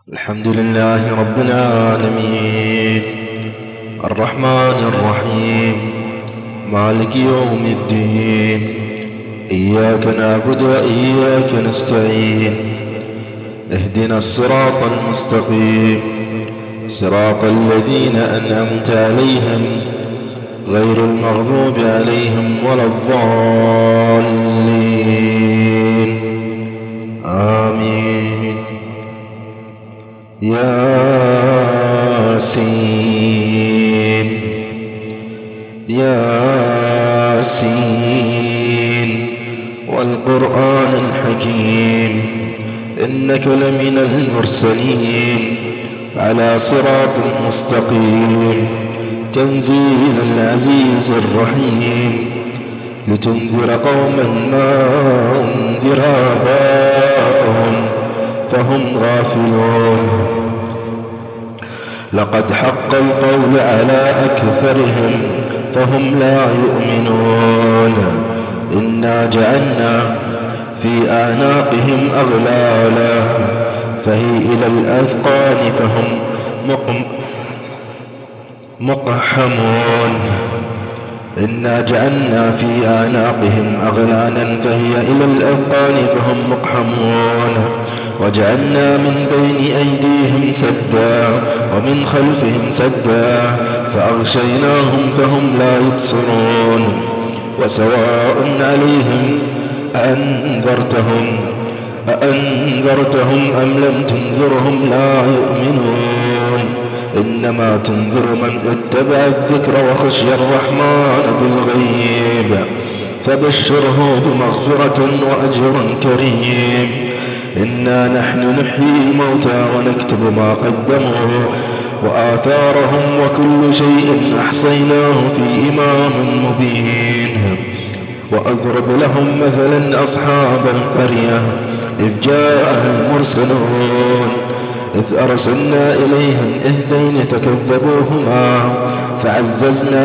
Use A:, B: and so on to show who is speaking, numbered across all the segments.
A: الحمد لله رب العالمين الرحمن الرحيم مالك يوم الدين. إياك نعبد وإياك نستعين. اهدنا الصراط المستقيم صراط الذين أنعمت عليهم غير المغضوب عليهم ولا الضالين. آمين. ياسين ياسين والقرآن الحكيم إنك لمن المرسلين على صراط مستقيم تنزيل العزيز الرحيم لتنذر قوما ما أنذر آباؤهم فهم غافلون. لقد حق القول على أكثرهم فهم لا يؤمنون. إنا جعلنا في أعناقهم أغلالا فهي إلى الأذقان فهم مقحمون. إنا جعلنا في أعناقهم أغلالا فهي إلى الأذقان فهم مقحمون. وجعلنا من بين أيديهم سدا ومن خلفهم سدا فأغشيناهم فهم لا يبصرون. وسواء عليهم أأنذرتهم أم لم تنذرهم لا يؤمنون. إنما تنذر من اتبع الذكر وخشي الرحمن بالغيب فبشره بمغفرة وأجر كريم. إنا نحن نحيي الموتى ونكتب ما قدموا وآثارهم وكل شيء أحصيناه في إمام مبين. وأضرب لهم مثلا أصحاب القرية إذ جاءها المرسلون إذ أرسلنا إليهم اثنين فكذبوهما فعززنا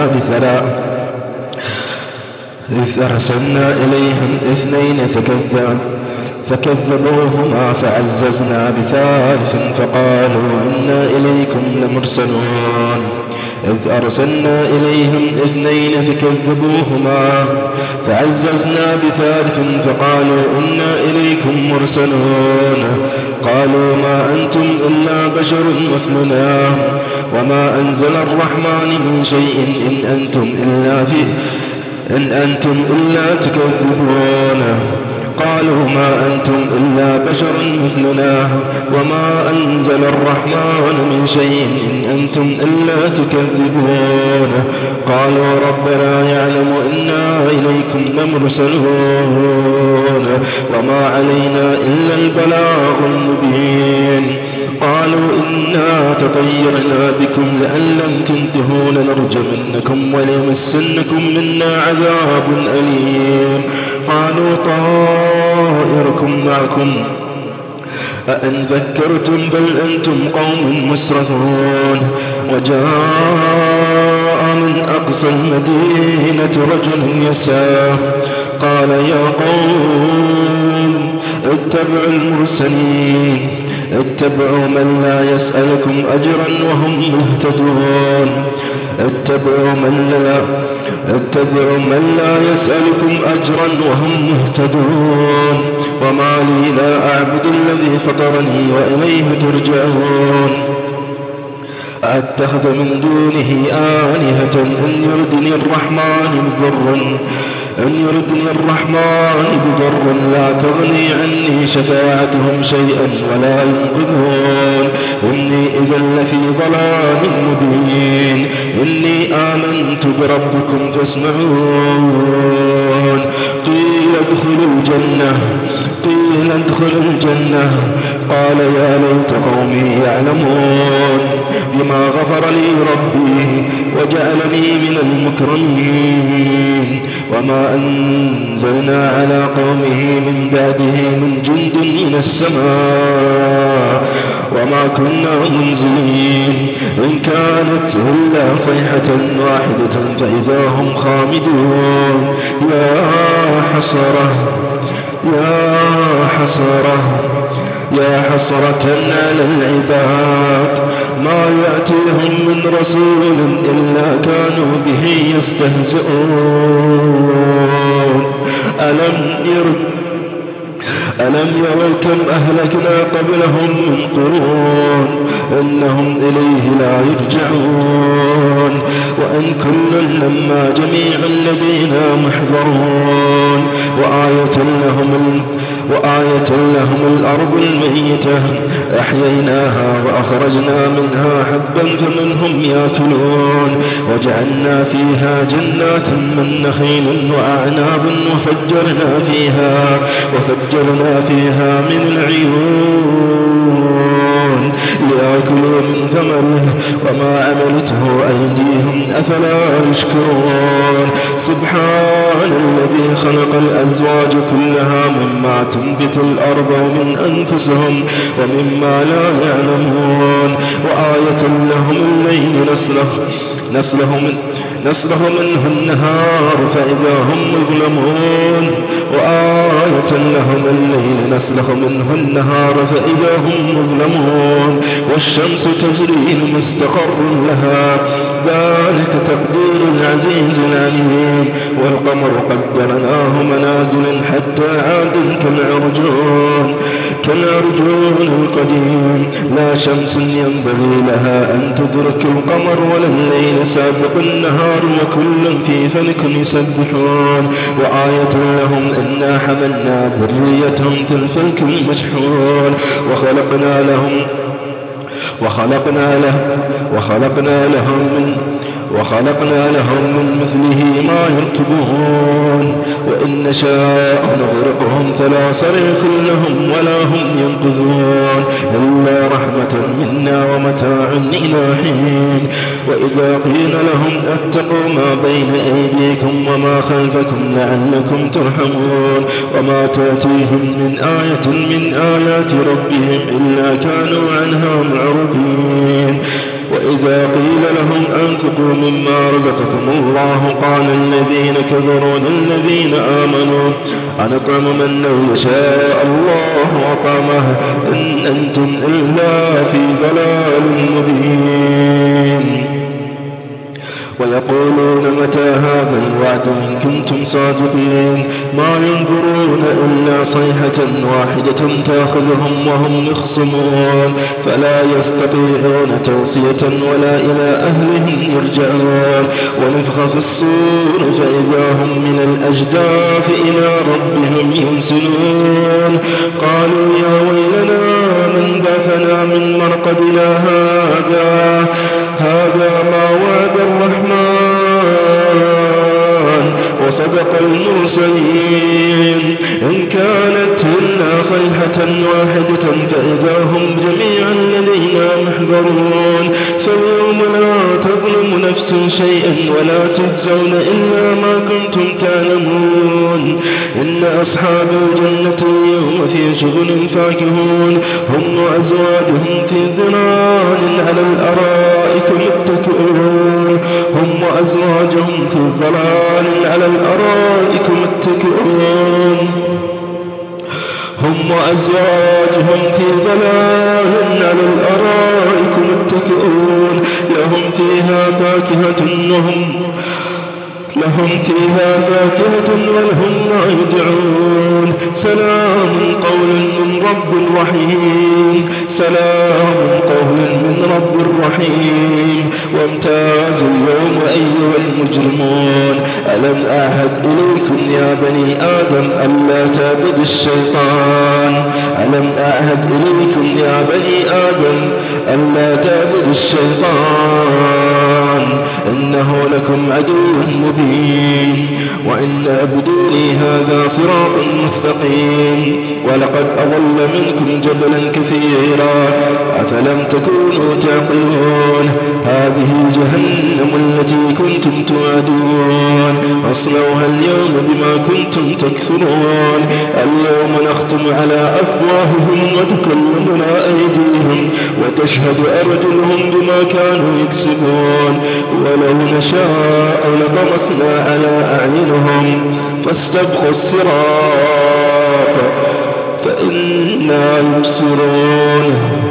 A: بثالث فقالوا إنا إليكم لمرسلون. إذ أرسلنا إليهم اثنين فكذبوهما فعززنا بثالث فقالوا إنا إليكم مرسلون. قالوا ما أنتم إلا بشر مثلنا وما أنزل الرحمن من شيء إن أنتم إلا تكذبون. قالوا ما أنتم إلا بشر مثلنا وما أنزل الرحمن من شيء إن أنتم إلا تكذبون. قالوا ربنا يعلم إنا إليكم لمرسلون وما علينا إلا البلاغ المبين. قالوا إنا تطيرنا بكم لئن لم تنتهوا لنرجمنكم وليمسنكم منا عذاب أليم. قالوا طائركم معكم أئن ذكرتم بل أنتم قوم مسرفون. وجاء من أقصى المدينة رجل يسعى قال يا قوم اتبعوا المرسلين اتبعوا من لا يسألكم أجرا وهم مهتدون. اتبعوا من لا يسألكم أجرا وهم مهتدون. وما لي لا أعبد الذي فطرني وإليه ترجعون. أتخذ من دونه آلهة إن يردني الرحمن بضر لا تغني عني شفاعتهم شيئا ولا ينقذون. إني إذا لفي ضلال مبين. إني آمنت بربكم فاسمعون. قيل ادخلوا الجنة قال يا ليت قومي يعلمون بما غفر لي ربي وجعلني من المكرمين. وما أنزلنا على قومه من بعده من جند من السماء وما كنا منزلين إن كانت إلا صيحة واحدة فإذا هم خامدون. يا يا حسرة على العباد ما يأتيهم من رسول إلا كانوا به يستهزئون ألم يروا كم أهلكنا قبلهم من قرون إنهم إليه لا يرجعون وإن كل لما جميع لدينا محضرون وآية لهم الأرض الميتة أحييناها وأخرجنا منها حبا فمنهم يأكلون وجعلنا فيها جنات من نخيل وأعناب وفجرنا فيها من العيون ليأكلوا من ثمره وما عملته أيديهم أفلا يشكرون سبحان الذي خلق الأزواج كلها مما تنبت الأرض ومن أنفسهم ومما لا يعلمون وآية لهم الليل نسلخ منه النهار فإذا هم مظلمون وآية لهم الليل نسلخ منه النهار فإذا هم مظلمون والشمس تجري لمستقر لها ذلك تقدير العزيز العليم والقمر قدرناه منازل حتى عاد كالعرجون القديم لا شمس ينبغي لها أن تدرك القمر ولا الليل سابق النهار وكل في فلك يسبحون وآية لهم أنا حملنا ذريتهم في الفلك المشحون وخلقنا لهم من مثله ما يركبون وإن نشاء نغرقهم فلا صريخ لهم ولا هم ينقذون إلا رحمة منا ومتاع إلى حين وإذا قيل لهم اتقوا ما بين أيديكم وما خلفكم لعلكم ترحمون وما تأتيهم من آية من آيات ربهم إلا كانوا عنها معرضين وإذا قيل لهم أنفقوا مما رزقكم الله قال الذين كفروا للذين آمنوا أنطعم من لو يشاء الله أطعمه إن أنتم إلا في ضلال مبين ويقولون متى هذا الوعد إن كنتم صادقين ما ينظرون إلا صيحة واحدة تأخذهم وهم يخصمون فلا يستطيعون توصية ولا إلى أهلهم يرجعون ونفخ في الصور فإذا هم من الأجداث إلى ربهم ينسلون قالوا يا ويلنا من بعثنا من مرقدنا هذا ما وعد الرحمن وصدق المرسلين إن كانت إلا صيحة واحدة فإذا هم جميعا لدينا محضرون فاليوم لا تظلم نفس شيئا ولا تجزون إلا ما كنتم تعلمون إن أصحاب الجنة اليوم في شغل فاكهون هم وأزواجهم في ظلال على الأرائك متكئون لهم فيها فاكهة ولهم ما يدعون سلام قول من رب رحيم وامتازوا اليوم أيها المجرمون ألم أعهد إليكم يا بني آدم ألا تعبدوا الشيطان إنه لكم عدو مبين وإن اعبدوني هذا صراط مستقيم ولقد أضل منكم جبلا كثيرا أفلم تكونوا تعقلون هذه جهنم التي كنتم توعدون اصلوها اليوم بما كنتم تكفرون اليوم نختم على أفواههم وتكلمنا أيديهم وتشهد أرجلهم بما كانوا يكسبون ولو نشاء لطمسنا على أعينهم فاستبقوا الصراط فإنا يبصرون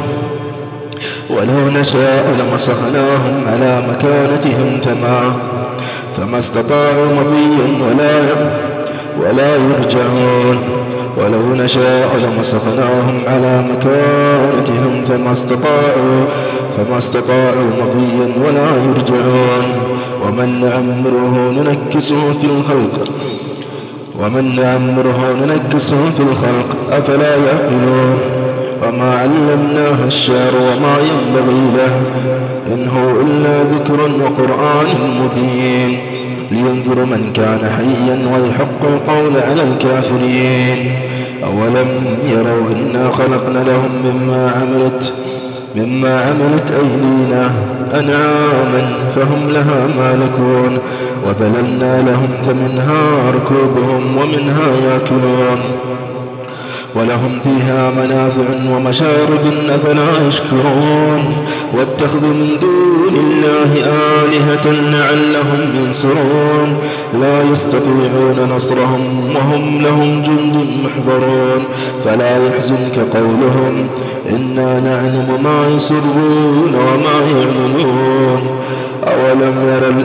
A: ولو نشاء لمسخناهم على مكانتهم فما استطاعوا مضيا ولا يرجعون ولو نشاء لمسخناهم على مكانتهم فما استطاعوا مضيا ولا يرجعون ومن نعمره ننكسه في الخلق أفلا يعقلون وما علمناه الشعر وما ينبغي له إن هو إلا ذكر وقرآن مبين لينذر من كان حيا ويحق القول على الكافرين أولم يروا إنا خلقنا لهم مما عملت أيدينا أنعاما فهم لها مالكون وذللنا لهم فمنها ركوبهم ومنها يأكلون ولهم فيها منافع ومشارب أفلا يشكرون واتخذوا من دون الله آلهة لعلهم ينصرون لا يستطيعون نصرهم وهم لهم جند محضرون فلا يحزنك قولهم إنا نعلم ما يسرون وما يعلنون أولم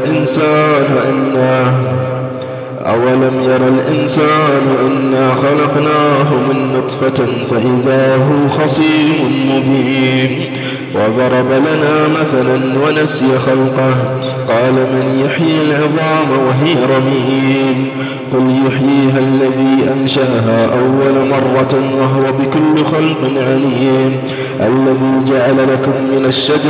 A: ير الإنسان إنا خلقناه من نطفة فإذا هو خصيم مبين وضرب لنا مثلا ونسي خلقه قال من يحيي العظام وهي رميم قل يحييها الذي أنشأها أول مرة وهو بكل خلق عليم الذي جعل لكم من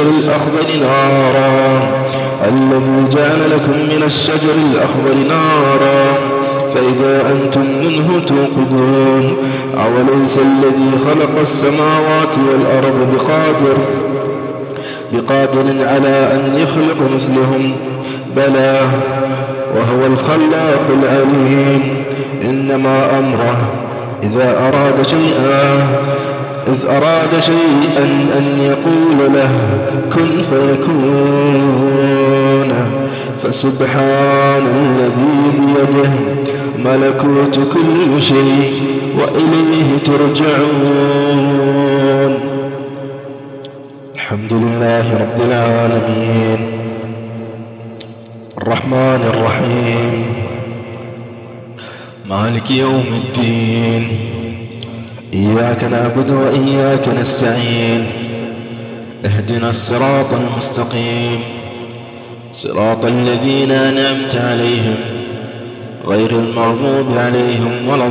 A: الشجر الأخضر نارا فإذا أنتم منه توقدون أوليس الذي خلق السماوات والأرض بقادر على أن يخلق مثلهم بلى وهو الخلاق العليم إنما أمره إذ أراد شيئا أن يقول له كن فيكون فسبحان الذي بيده ملكوت كل شيء وإليه ترجعون الحمد لله رب العالمين الرحمن الرحيم مالك يوم الدين إياك نعبد وإياك نستعين اهدنا الصراط المستقيم صراط الذين أنعمت عليهم غير المغضوب عليهم ولا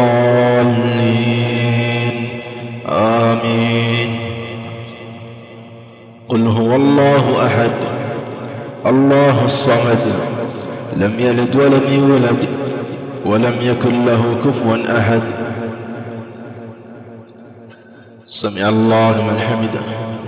A: الضالين آمين قل هو الله أحد الله الصمد لم يلد ولم يولد ولم يكن له كفوا أحد سمع الله لمن حمده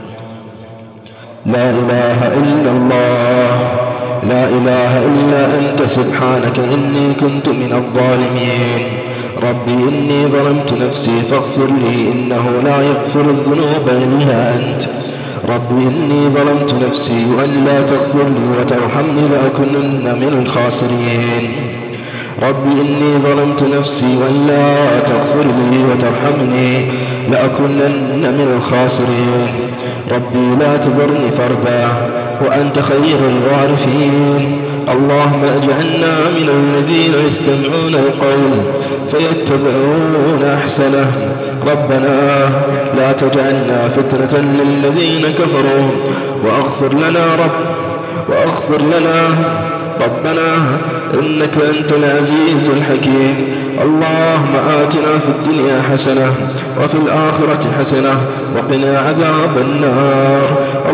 A: لا إله إلا الله لا إله إلا أنت سبحانك إني كنت من الظالمين ربي إني ظلمت نفسي فاغفر لي إنه لا يغفر الذنوب إلا أنت ربي إني ظلمت نفسي وأن لا تغفر لي وترحمني لأكونن من الخاسرين ربي إني ظلمت نفسي وأن لا تغفر لي وترحمني لأكونن من الخاسرين ربي لا تذرني فردا وأنت خير الوارثين اللهم اجعلنا من الذين يستمعون القول فيتبعون أحسنه ربنا لا تجعلنا فتنة للذين كفروا وأغفر لنا ربنا إنك أنت العزيز الحكيم اللهم آتنا في الدنيا حسنة وفي الآخرة حسنة وقنا عذاب النار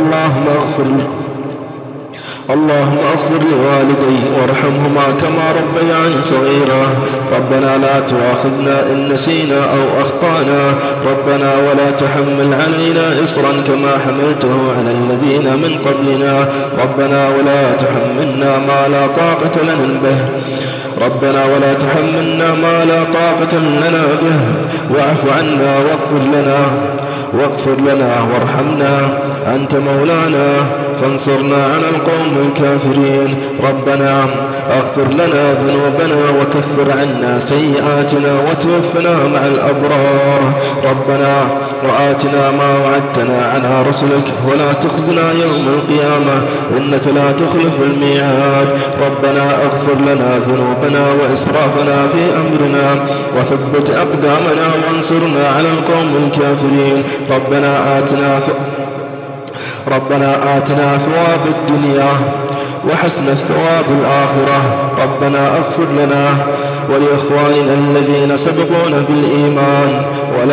A: اللهم اغفر لوالدي وارحمهما كما ربياني صغيرا ربنا لا تؤاخذنا إن نسينا أو أخطأنا ربنا ولا تحمل علينا إصرا كما حملته على الذين من قبلنا ربنا ولا تحملنا ما لا طاقة لنا به واعف عنا واغفر لنا وارحمنا أنت مولانا فانصرنا على القوم الكافرين ربنا اغفر لنا ذنوبنا وكفر عنا سيئاتنا وتوفنا مع الأبرار. ربنا وآتنا ما وعدتنا على رسلك ولا تخزنا يوم القيامة إنك لا تخلف الميعاد. ربنا اغفر لنا ذنوبنا وإسرافنا في أمرنا وثبت أقدامنا وانصرنا على القوم الكافرين. ربنا آتنا ثواب الدنيا وحسن الثواب الآخرة. ربنا اغفر لنا ولإخواننا الذين سبقونا بالإيمان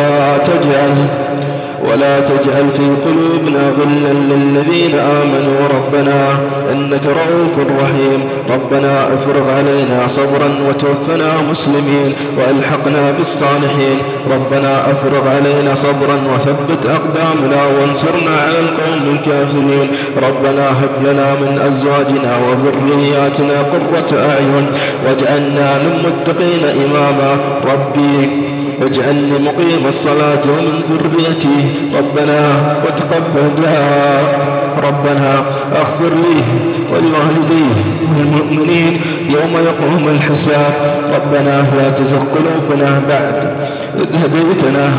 A: ولا تجعل في قلوبنا غلا للذين آمنوا ربنا إنك رؤوف رحيم. ربنا افرغ علينا صبرا وتوفنا مسلمين وألحقنا بالصالحين. ربنا افرغ علينا صبرا وثبت أقدامنا وانصرنا على القوم الكافرين. ربنا هب لنا من أزواجنا وذرياتنا قرة أعين واجعلنا للمتقين إماما. ربي واجعلني مقيم الصلاة ومن ذريتي ربنا وتقبل دعاء. ربنا اغفر لي ولوالدي والمؤمنين يوم يقوم الحساب. ربنا لا تزغ قلوبنا بعد إذ هديتنا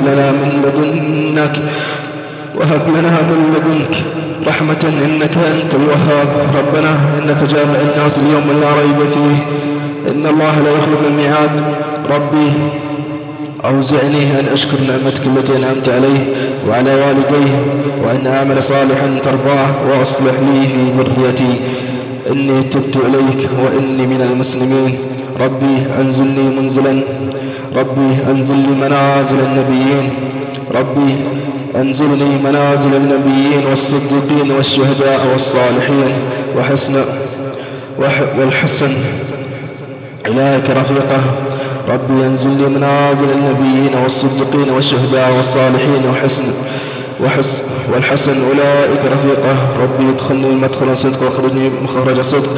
A: وهب لنا من لدنك رحمة إنك أنت الوهاب. ربنا إنك جامع الناس اليوم لا ريب فيه إن الله لا يخلف الميعاد. ربي أوزعني أن أشكر نعمتك التي أنعمت عليه وعلى والديه وأن أعمل صالحا ترضاه وأصلح لي في ذريتي إني تبت إليك وإني من المسلمين. ربي أنزل لي منازل النبيين. ربي أنزلني منازل النبيين والصديقين والشهداء والصالحين والحسن إليك رفيقه. ربي أنزل لي منازل النبيين والصديقين والشهداء والصالحين والحسن أولئك رفيقه. ربي ادخلني مدخل صدق واخرجني مخرج صدق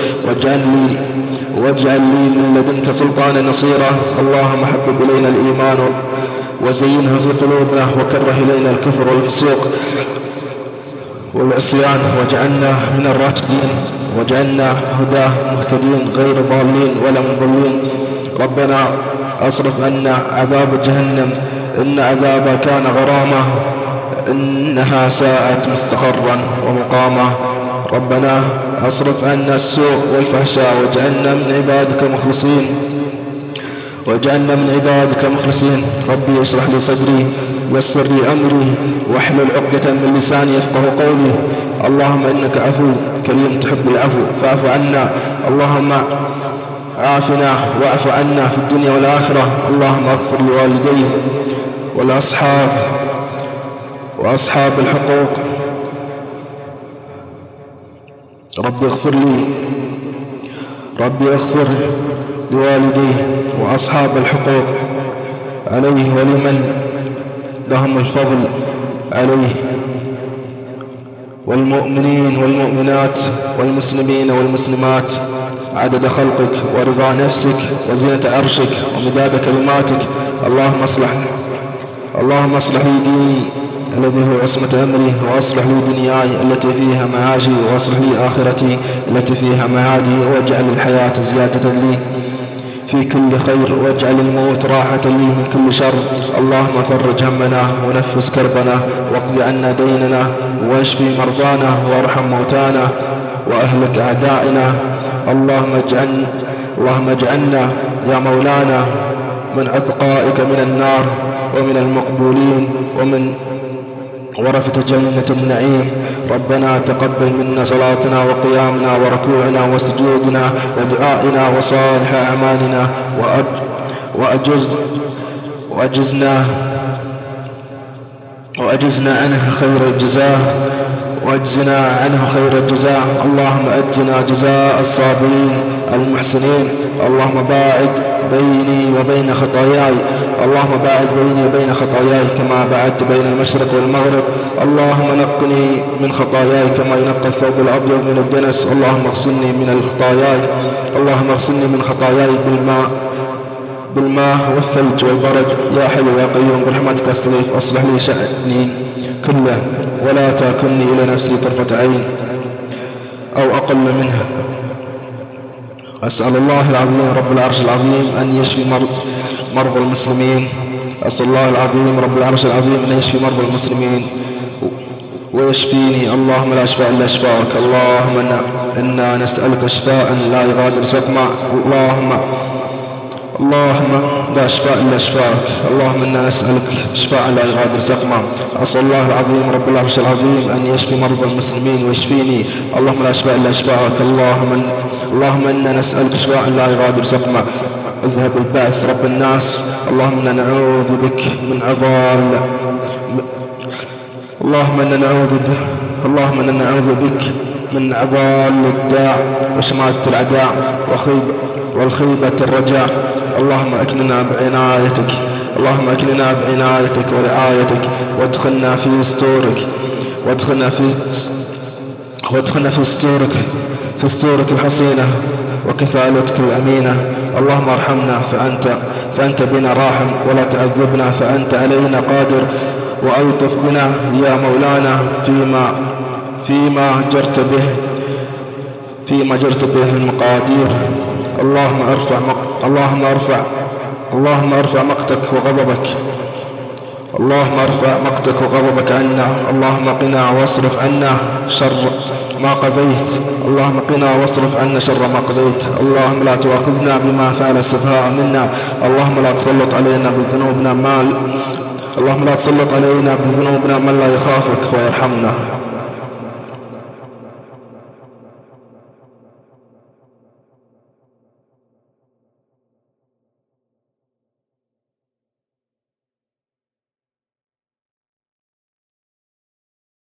A: واجعل لي من لدنك سلطانا نصيرا. اللهم حبب إلينا الإيمان وزينه في قلوبنا وكره إلينا الكفر والفسوق والعصيان واجعلنا من الراشدين واجعلنا هداه مهتدين غير ضالين ولا مضلين. ربنا اصرف عنا عذاب جهنم إن عذابها كان غرامة إنها ساءت مستقرا ومقاما. ربنا اصرف عنا السوء والفحشاء واجعلنا من عبادك مخلصين. ربي اشرح لي صدري ويسر لي أمري واحلل عقدة من لساني يفقه قولي. اللهم إنك عفو كريم تحب العفو فاعف عنا. اللهم عافنا واعف عنا في الدنيا والآخرة. اللهم اغفر لوالدي وأصحاب الحقوق. ربي اغفر لوالدي وأصحاب الحقوق عليه ولمن لهم الفضل عليه والمؤمنين والمؤمنات والمسلمين والمسلمات عدد خلقك ورضا نفسك وزينة عرشك ومداد كلماتك. اللهم اصلح لي ديني الذي هو عصمة أمري وأصلح لي دنياي التي فيها معاشي وأصلح لي آخرتي التي فيها معادي واجعل الحياة زيادة لي في كل خير واجعل الموت راحة لي من كل شر. اللهم فرج همنا ونفس كربنا واقض عنا ديننا واشفي مرضانا وارحم موتانا وأهلك أعدائنا. اللهم اجعلنا يا مولانا من عتقائك من النار ومن المقبولين ومن ورثة جنة النعيم. ربنا تقبل منا صلاتنا وقيامنا وركوعنا وسجودنا ودعائنا وصالح أعمالنا وأجزنا عنه خير الجزاء اللهم أجزنا جزاء الصابرين المحسنين. اللهم باعد بيني وبين خطاياي كما بعدت بين المشرق والمغرب. اللهم نقني من خطاياي كما ينقى الثوب الأبيض من الدنس. اللهم اغسلني من خطاياي بالماء والثلج والبرد يا حي يا قيوم برحمتك استغيث. اصلح لي شأني كله ولا تاكلني إلى نفسي طرفة عين أو أقل منها. أسأل الله العظيم رب العرش العظيم أن يشفي مرضى المسلمين. أسأل الله العظيم رب العرش العظيم أن يشفي مرضى المسلمين ويشفيني. اللهم لا شفاء إلا شفاءك. اللهم إنا نسألك شفاء لا يغادر سقما. اللهم لا شفاء إلا شفاءك. اللهم إنا نسألك شفاء لا يغادر سقما. أسأل الله العظيم رب العرش العظيم أن يشفي مرضى المسلمين ويشفيني. اللهم لا شفاء إلا شفاءك. اللهم إنا نسألك شفاء لا يغادر سقما. اذهب البأس رب الناس. اللهم إنا نعوذ بك من عضال. اللهم إنا نعوذ بك من عضال الداع وشماتة الأعداء والخيبة الرجاء. اللهم أكننا بعنايتك ورعايتك وادخلنا في ستورك الحصينة وكفالتك الأمينة. اللهم ارحمنا فأنت بنا راحم، ولا تعذبنا فأنت علينا قادر، وألطف بنا يا مولانا فيما جرت به المقادير. اللهم ارفع مقتك وغضبك عنا. اللهم قنا واصرف عنا شر ما قضيت. اللهم لا تؤاخذنا بما فعل السفهاء منا. اللهم لا تسلط علينا بذنوبنا من لا يخافك ويرحمنا.